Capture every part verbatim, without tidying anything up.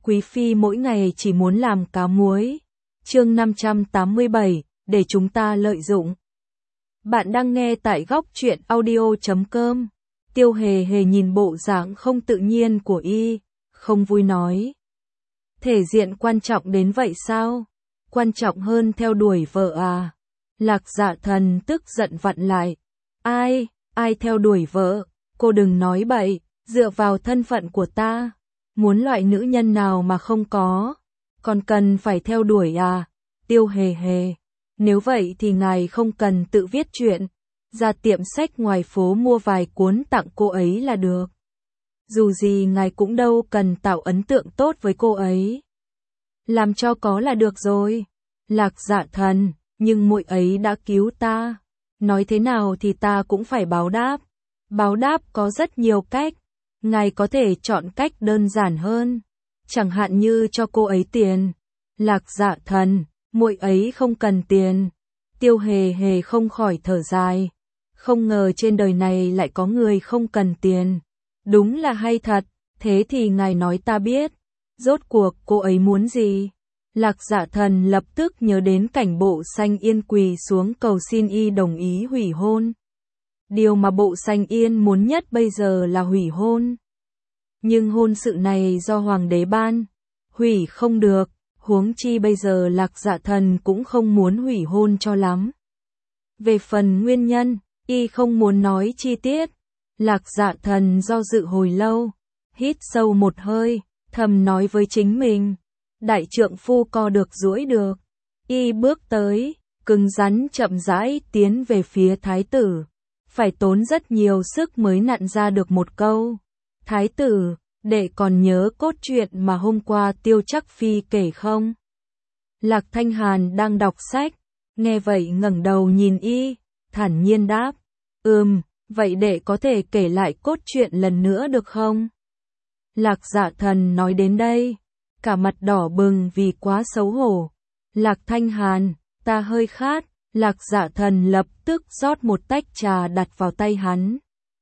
Quý phi mỗi ngày chỉ muốn làm cá muối. Chương năm trăm tám mươi bảy, để chúng ta lợi dụng. Bạn đang nghe tại góc truyện audio chấm com. Tiêu Hề Hề nhìn bộ dạng không tự nhiên của y, không vui nói. Thể diện quan trọng đến vậy sao? Quan trọng hơn theo đuổi vợ à? Lạc Dạ Thần tức giận vặn lại. Ai, ai theo đuổi vợ? Cô đừng nói bậy, dựa vào thân phận của ta. Muốn loại nữ nhân nào mà không có? Còn cần phải theo đuổi à? Tiêu Hề Hề. Nếu vậy thì ngài không cần tự viết chuyện. Ra tiệm sách ngoài phố mua vài cuốn tặng cô ấy là được. Dù gì ngài cũng đâu cần tạo ấn tượng tốt với cô ấy. Làm cho có là được rồi. Lạc Dạ Thần, nhưng muội ấy đã cứu ta. Nói thế nào thì ta cũng phải báo đáp. Báo đáp có rất nhiều cách. Ngài có thể chọn cách đơn giản hơn. Chẳng hạn như cho cô ấy tiền. Lạc Dạ Thần, muội ấy không cần tiền. Tiêu Hề Hề không khỏi thở dài. Không ngờ trên đời này lại có người không cần tiền. Đúng là hay thật, thế thì ngài nói ta biết. Rốt cuộc cô ấy muốn gì? Lạc Dạ Thần lập tức nhớ đến cảnh Bộ Xanh Yên quỳ xuống cầu xin y đồng ý hủy hôn. Điều mà Bộ Xanh Yên muốn nhất bây giờ là hủy hôn. Nhưng hôn sự này do Hoàng đế ban, hủy không được, huống chi bây giờ Lạc Dạ Thần cũng không muốn hủy hôn cho lắm. Về phần nguyên nhân, y không muốn nói chi tiết. Lạc Dạ Thần do dự hồi lâu, hít sâu một hơi, thầm nói với chính mình. Đại trượng phu co được duỗi được. Y bước tới, cứng rắn chậm rãi tiến về phía thái tử. Phải tốn rất nhiều sức mới nặn ra được một câu. Thái tử, đệ còn nhớ cốt truyện mà hôm qua Tiêu Trắc Phi kể không? Lạc Thanh Hàn đang đọc sách, nghe vậy ngẩng đầu nhìn y, thản nhiên đáp. Ừm, vậy đệ có thể kể lại cốt truyện lần nữa được không? Lạc Dạ Thần nói đến đây, cả mặt đỏ bừng vì quá xấu hổ. Lạc Thanh Hàn, ta hơi khát. Lạc Dạ Thần lập tức rót một tách trà đặt vào tay hắn.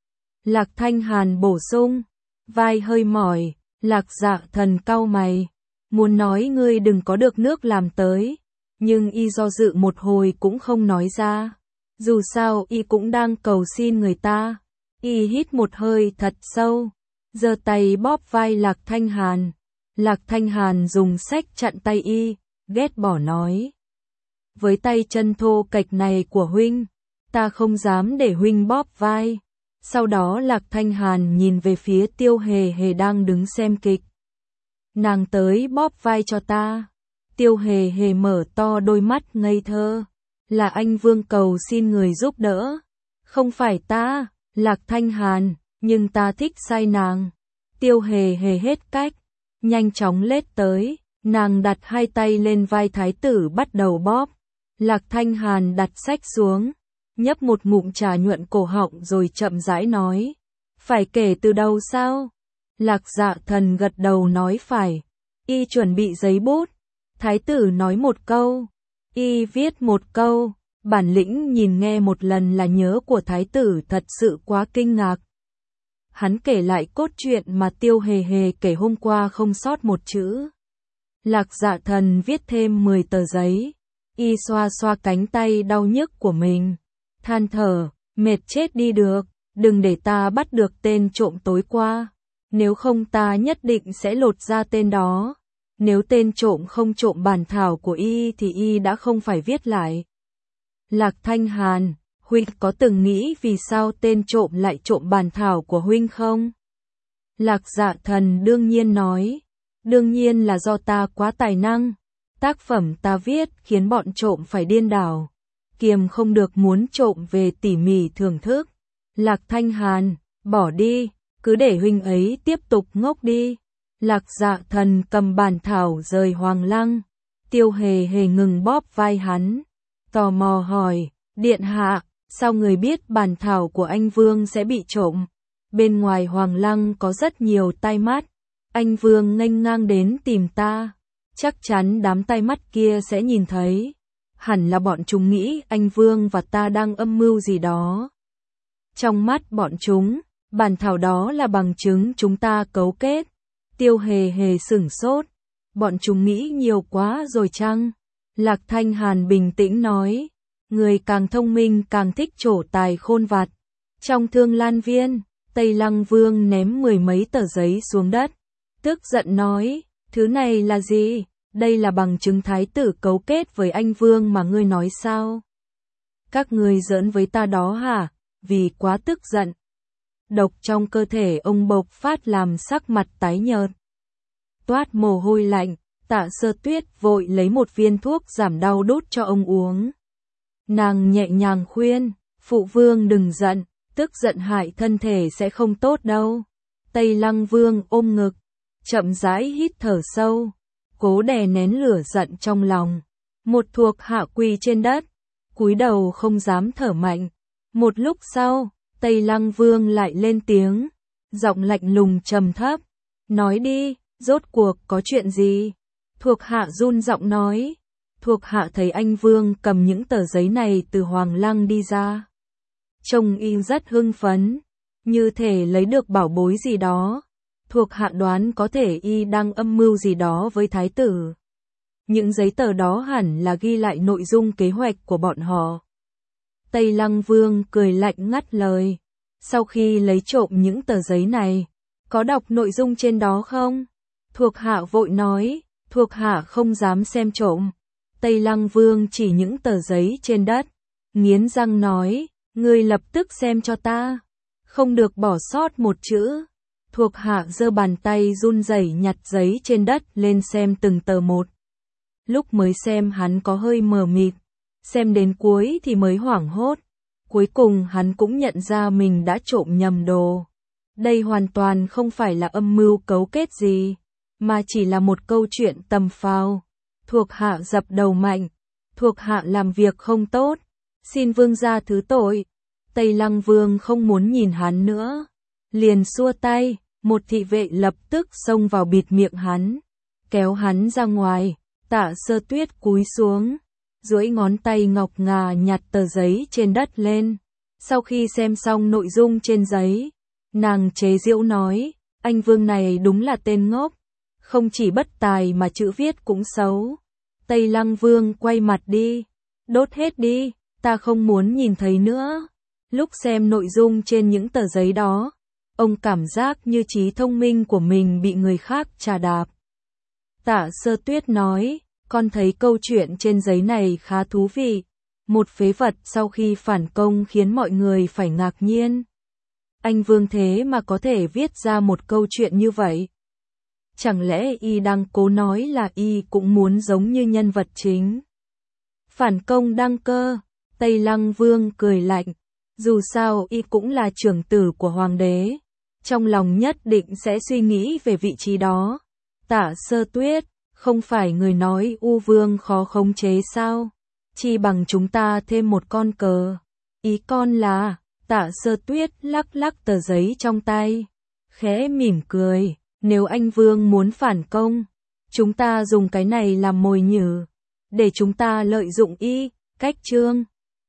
Lạc Thanh Hàn bổ sung, vai hơi mỏi. Lạc Dạ Thần cau mày, muốn nói ngươi đừng có được nước làm tới, nhưng y do dự một hồi cũng không nói ra. Dù sao y cũng đang cầu xin người ta. Y hít một hơi thật sâu, giơ tay bóp vai Lạc Thanh Hàn. Lạc Thanh Hàn dùng sách chặn tay y, ghét bỏ nói. Với tay chân thô kệch này của huynh, ta không dám để huynh bóp vai. Sau đó Lạc Thanh Hàn nhìn về phía Tiêu Hề Hề đang đứng xem kịch. Nàng tới bóp vai cho ta. Tiêu Hề Hề mở to đôi mắt ngây thơ. Là anh Vương cầu xin người giúp đỡ. Không phải ta, Lạc Thanh Hàn, nhưng ta thích sai nàng. Tiêu Hề Hề hết cách, nhanh chóng lết tới. Nàng đặt hai tay lên vai thái tử bắt đầu bóp. Lạc Thanh Hàn đặt sách xuống, nhấp một ngụm trà nhuận cổ họng rồi chậm rãi nói. Phải kể từ đầu sao? Lạc Dạ Thần gật đầu nói phải. Y chuẩn bị giấy bút. Thái tử nói một câu. Y viết một câu. Bản lĩnh nhìn nghe một lần là nhớ của thái tử thật sự quá kinh ngạc. Hắn kể lại cốt truyện mà Tiêu Hề Hề kể hôm qua không sót một chữ. Lạc Dạ Thần viết thêm mười tờ giấy. Y xoa xoa cánh tay đau nhức của mình, than thở, mệt chết đi được, đừng để ta bắt được tên trộm tối qua, nếu không ta nhất định sẽ lột ra tên đó. Nếu tên trộm không trộm bản thảo của y thì y đã không phải viết lại. Lạc Thanh Hàn, huynh có từng nghĩ vì sao tên trộm lại trộm bản thảo của huynh không? Lạc Dạ Thần đương nhiên nói, đương nhiên là do ta quá tài năng. Tác phẩm ta viết khiến bọn trộm phải điên đảo, kiềm không được muốn trộm về tỉ mỉ thưởng thức. Lạc Thanh Hàn, bỏ đi, cứ để huynh ấy tiếp tục ngốc đi. Lạc Dạ Thần cầm bản thảo rời Hoàng Lăng. Tiêu Hề Hề ngừng bóp vai hắn, tò mò hỏi, điện hạ, sao người biết bản thảo của anh Vương sẽ bị trộm? Bên ngoài Hoàng Lăng có rất nhiều tai mắt, anh Vương nghênh ngang đến tìm ta. Chắc chắn đám tai mắt kia sẽ nhìn thấy. Hẳn là bọn chúng nghĩ anh Vương và ta đang âm mưu gì đó. Trong mắt bọn chúng, bản thảo đó là bằng chứng chúng ta cấu kết. Tiêu Hề Hề sửng sốt, bọn chúng nghĩ nhiều quá rồi chăng? Lạc Thanh Hàn bình tĩnh nói, người càng thông minh càng thích trổ tài khôn vặt. Trong Thương Lan Viên, Tây Lăng Vương ném mười mấy tờ giấy xuống đất, tức giận nói, thứ này là gì? Đây là bằng chứng thái tử cấu kết với anh Vương mà ngươi nói sao? Các ngươi giỡn với ta đó hả? Vì quá tức giận, độc trong cơ thể ông bộc phát làm sắc mặt tái nhợt, toát mồ hôi lạnh. Tạ Sơ Tuyết vội lấy một viên thuốc giảm đau đút cho ông uống. Nàng nhẹ nhàng khuyên, phụ vương đừng giận, tức giận hại thân thể sẽ không tốt đâu. Tây Lăng Vương ôm ngực, chậm rãi hít thở sâu, cố đè nén lửa giận trong lòng. Một thuộc hạ quỳ trên đất, cúi đầu không dám thở mạnh. Một lúc sau, Tây Lăng Vương lại lên tiếng, giọng lạnh lùng trầm thấp, nói đi, rốt cuộc có chuyện gì? Thuộc hạ run giọng nói, thuộc hạ thấy anh Vương cầm những tờ giấy này từ Hoàng Lăng đi ra. Trông y rất hưng phấn, như thể lấy được bảo bối gì đó. Thuộc hạ đoán có thể y đang âm mưu gì đó với thái tử. Những giấy tờ đó hẳn là ghi lại nội dung kế hoạch của bọn họ. Tây Lăng Vương cười lạnh ngắt lời, sau khi lấy trộm những tờ giấy này, có đọc nội dung trên đó không? Thuộc hạ vội nói, thuộc hạ không dám xem trộm. Tây Lăng Vương chỉ những tờ giấy trên đất, nghiến răng nói, ngươi lập tức xem cho ta, không được bỏ sót một chữ. Thuộc hạ giơ bàn tay run rẩy nhặt giấy trên đất lên xem từng tờ một. Lúc mới xem hắn có hơi mờ mịt, xem đến cuối thì mới hoảng hốt. Cuối cùng hắn cũng nhận ra mình đã trộm nhầm đồ. Đây hoàn toàn không phải là âm mưu cấu kết gì, mà chỉ là một câu chuyện tầm phào. Thuộc hạ dập đầu mạnh, thuộc hạ làm việc không tốt, xin vương gia thứ tội. Tây Lăng Vương không muốn nhìn hắn nữa, liền xua tay, một thị vệ lập tức xông vào bịt miệng hắn, kéo hắn ra ngoài. Tạ Sơ Tuyết cúi xuống, duỗi ngón tay ngọc ngà nhặt tờ giấy trên đất lên. Sau khi xem xong nội dung trên giấy, nàng chế giễu nói, anh Vương này đúng là tên ngốc, không chỉ bất tài mà chữ viết cũng xấu. Tây Lăng Vương quay mặt đi, đốt hết đi, ta không muốn nhìn thấy nữa. Lúc xem nội dung trên những tờ giấy đó, ông cảm giác như trí thông minh của mình bị người khác trà đạp. Tạ Sơ Tuyết nói, con thấy câu chuyện trên giấy này khá thú vị. Một phế vật sau khi phản công khiến mọi người phải ngạc nhiên. Anh Vương thế mà có thể viết ra một câu chuyện như vậy. Chẳng lẽ y đang cố nói là y cũng muốn giống như nhân vật chính? Phản công đăng cơ, Tây Lăng Vương cười lạnh. Dù sao y cũng là trưởng tử của hoàng đế, trong lòng nhất định sẽ suy nghĩ về vị trí đó. Tạ Sơ Tuyết, không phải người nói U Vương khó khống chế sao? Chi bằng chúng ta thêm một con cờ. Ý con là, Tạ Sơ Tuyết lắc lắc tờ giấy trong tay, khẽ mỉm cười, nếu anh Vương muốn phản công, chúng ta dùng cái này làm mồi nhử, để chúng ta lợi dụng y. Cách chương